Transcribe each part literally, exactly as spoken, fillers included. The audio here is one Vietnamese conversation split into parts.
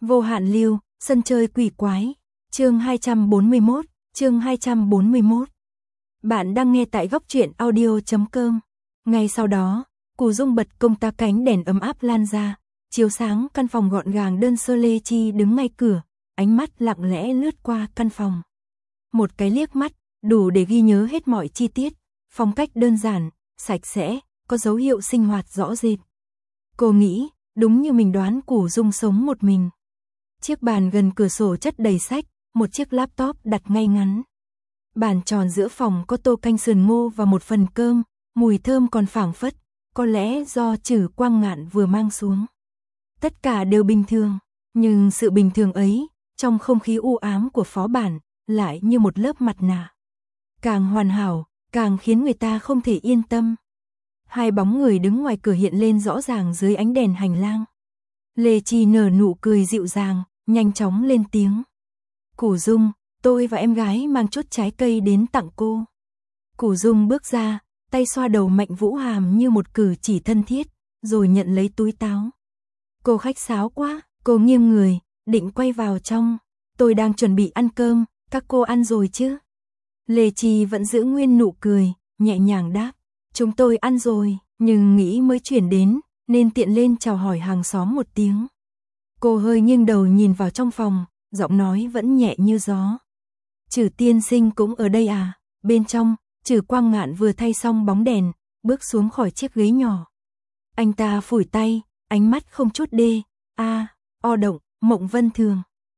Vô hạn lưu, sân chơi quỷ quái. Chương hai trăm bốn mươi mốt, chương hai trăm bốn mươi mốt. Bạn đang nghe tại góc truyện audio chấm com. Ngay sau đó, Cù Dung bật công tắc cánh đèn ấm áp lan ra, chiếu sáng căn phòng gọn gàng đơn sơ. Lê Chi đứng ngay cửa, ánh mắt lặng lẽ lướt qua căn phòng. Một cái liếc mắt, đủ để ghi nhớ hết mọi chi tiết, phong cách đơn giản, sạch sẽ, có dấu hiệu sinh hoạt rõ rệt. Cô nghĩ, đúng như mình đoán, Cù Dung sống một mình. Chiếc bàn gần cửa sổ chất đầy sách, một chiếc laptop đặt ngay ngắn. Bàn tròn giữa phòng có tô canh sườn ngô và một phần cơm, mùi thơm còn phảng phất, có lẽ do Trử Quang Ngạn vừa mang xuống. Tất cả đều bình thường, nhưng sự bình thường ấy, trong không khí u ám của phó bản, lại như một lớp mặt nạ. Càng hoàn hảo, càng khiến người ta không thể yên tâm. Hai bóng người đứng ngoài cửa hiện lên rõ ràng dưới ánh đèn hành lang. Lê Chi nở nụ cười dịu dàng, nhanh chóng lên tiếng. Cù Dung, tôi và em gái mang chút trái cây đến tặng cô. Cù Dung bước ra, tay xoa đầu Mạnh Vũ Hàm như một cử chỉ thân thiết, rồi nhận lấy túi táo. Cô khách sáo quá, cô nghiêng người, định quay vào trong. Tôi đang chuẩn bị ăn cơm, các cô ăn rồi chứ? Lê Chi vẫn giữ nguyên nụ cười, nhẹ nhàng đáp. Chúng tôi ăn rồi, nhưng nghĩ mới chuyển đến, nên tiện lên chào hỏi hàng xóm một tiếng. Cô hơi nghiêng đầu nhìn vào trong phòng, giọng nói vẫn nhẹ như gió. Trử tiên sinh cũng ở đây à? Bên trong, Trử Quang Ngạn vừa thay xong bóng đèn, bước xuống khỏi chiếc ghế nhỏ. Anh ta phủi tay, ánh mắt không chút đê, a, o động, Mộng Vân Thường.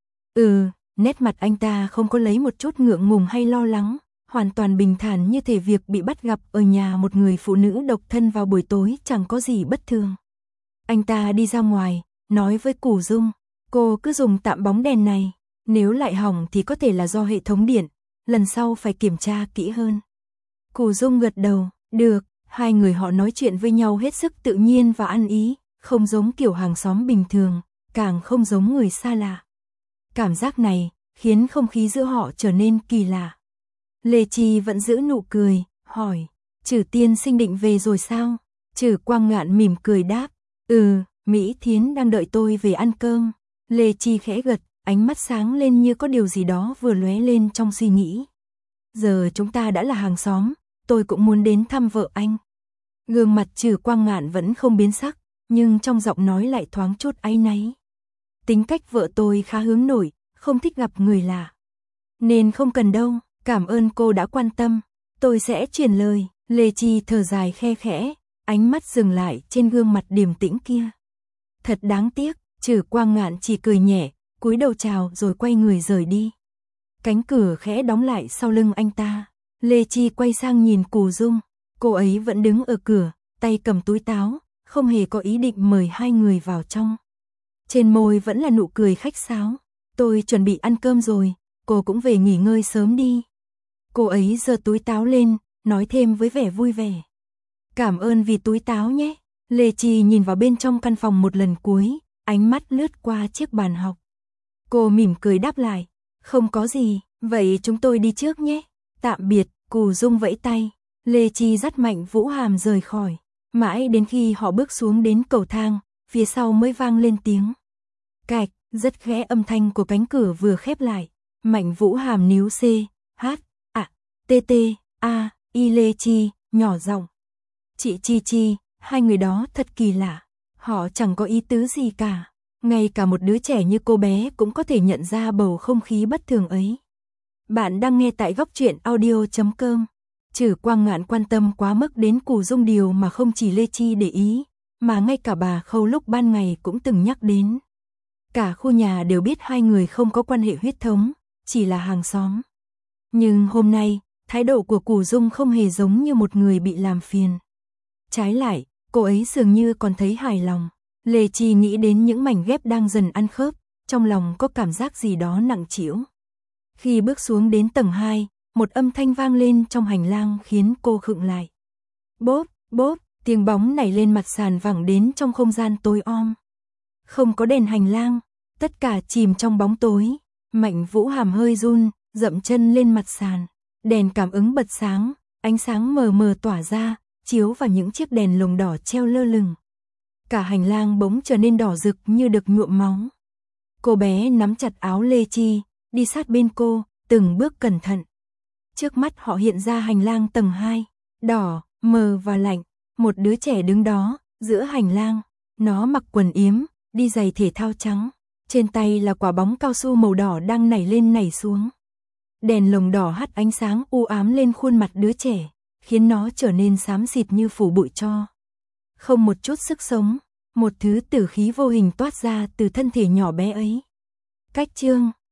Ừ, nét mặt anh ta không có lấy một chút ngượng ngùng hay lo lắng, hoàn toàn bình thản, như thể việc bị bắt gặp ở nhà một người phụ nữ độc thân vào buổi tối chẳng có gì bất thường. Anh ta đi ra ngoài, nói với Cù Dung, cô cứ dùng tạm bóng đèn này, nếu lại hỏng thì có thể là do hệ thống điện, lần sau phải kiểm tra kỹ hơn. Cù Dung gật đầu, được, hai người họ nói chuyện với nhau hết sức tự nhiên và ăn ý, không giống kiểu hàng xóm bình thường, càng không giống người xa lạ. Cảm giác này khiến không khí giữa họ trở nên kỳ lạ. Lê Chi vẫn giữ nụ cười, hỏi, Trử tiên sinh định về rồi sao? Trử Quang Ngạn mỉm cười đáp, ừ, Mỹ Thiến đang đợi tôi về ăn cơm. Lê Chi khẽ gật, ánh mắt sáng lên như có điều gì đó vừa lóe lên trong suy nghĩ. Giờ chúng ta đã là hàng xóm, tôi cũng muốn đến thăm vợ anh. Gương mặt Trử Quang Ngạn vẫn không biến sắc, nhưng trong giọng nói lại thoáng chút áy náy. Tính cách vợ tôi khá hướng nội, không thích gặp người lạ. Nên không cần đâu, cảm ơn cô đã quan tâm, tôi sẽ truyền lời. Lê Chi thở dài khe khẽ, ánh mắt dừng lại trên gương mặt điềm tĩnh kia. Thật đáng tiếc, Trử Quang Ngạn chỉ cười nhẹ, cúi đầu chào rồi quay người rời đi. Cánh cửa khẽ đóng lại sau lưng anh ta. Lê Chi quay sang nhìn Cù Dung, cô ấy vẫn đứng ở cửa, tay cầm túi táo, không hề có ý định mời hai người vào trong. Trên môi vẫn là nụ cười khách sáo. Tôi chuẩn bị ăn cơm rồi, cô cũng về nghỉ ngơi sớm đi. Cô ấy giơ túi táo lên, nói thêm với vẻ vui vẻ. Cảm ơn vì túi táo nhé. Lê Chi nhìn vào bên trong căn phòng một lần cuối, ánh mắt lướt qua chiếc bàn học. Cô mỉm cười đáp lại, không có gì, vậy chúng tôi đi trước nhé. Tạm biệt. Cù Dung vẫy tay, Lê Chi dắt Mạnh Vũ Hàm rời khỏi. Mãi đến khi họ bước xuống đến cầu thang, phía sau mới vang lên tiếng cạch, rất khẽ, âm thanh của cánh cửa vừa khép lại. Mạnh Vũ Hàm níu C, H, A, T T, A, I. Lê Chi, nhỏ giọng. Chị Chi Chi, hai người đó thật kỳ lạ. Họ chẳng có ý tứ gì cả. Ngay cả một đứa trẻ như cô bé cũng có thể nhận ra bầu không khí bất thường ấy. Bạn đang nghe tại góc truyện audio chấm com. Trử Quang Ngạn quan tâm quá mức đến Cù Dung, điều mà không chỉ Lê Chi để ý, mà ngay cả bà Khâu lúc ban ngày cũng từng nhắc đến. Cả khu nhà đều biết hai người không có quan hệ huyết thống, chỉ là hàng xóm. Nhưng hôm nay, thái độ của Cù Dung không hề giống như một người bị làm phiền. Trái lại, cô ấy dường như còn thấy hài lòng. Lê Chi nghĩ đến những mảnh ghép đang dần ăn khớp, trong lòng có cảm giác gì đó nặng trĩu. Khi bước xuống đến tầng hai, một âm thanh vang lên trong hành lang khiến cô khựng lại. Bốp, bốp, tiếng bóng nảy lên mặt sàn vẳng đến trong không gian tối om. Không có đèn hành lang, tất cả chìm trong bóng tối. Mạnh Vũ Hàm hơi run, dậm chân lên mặt sàn. Đèn cảm ứng bật sáng, ánh sáng mờ mờ tỏa ra, chiếu vào những chiếc đèn lồng đỏ treo lơ lửng. Cả hành lang bỗng trở nên đỏ rực như được nhuộm máu. Cô bé nắm chặt áo Lê Chi, đi sát bên cô, từng bước cẩn thận. Trước mắt họ hiện ra hành lang tầng hai, đỏ, mờ và lạnh. Một đứa trẻ đứng đó, giữa hành lang. Nó mặc quần yếm, đi giày thể thao trắng. Trên tay là quả bóng cao su màu đỏ đang nảy lên nảy xuống. Đèn lồng đỏ hắt ánh sáng u ám lên khuôn mặt đứa trẻ, khiến nó trở nên xám xịt như phủ bụi tro. Không một chút sức sống, một thứ tử khí vô hình toát ra từ thân thể nhỏ bé ấy. Cách chương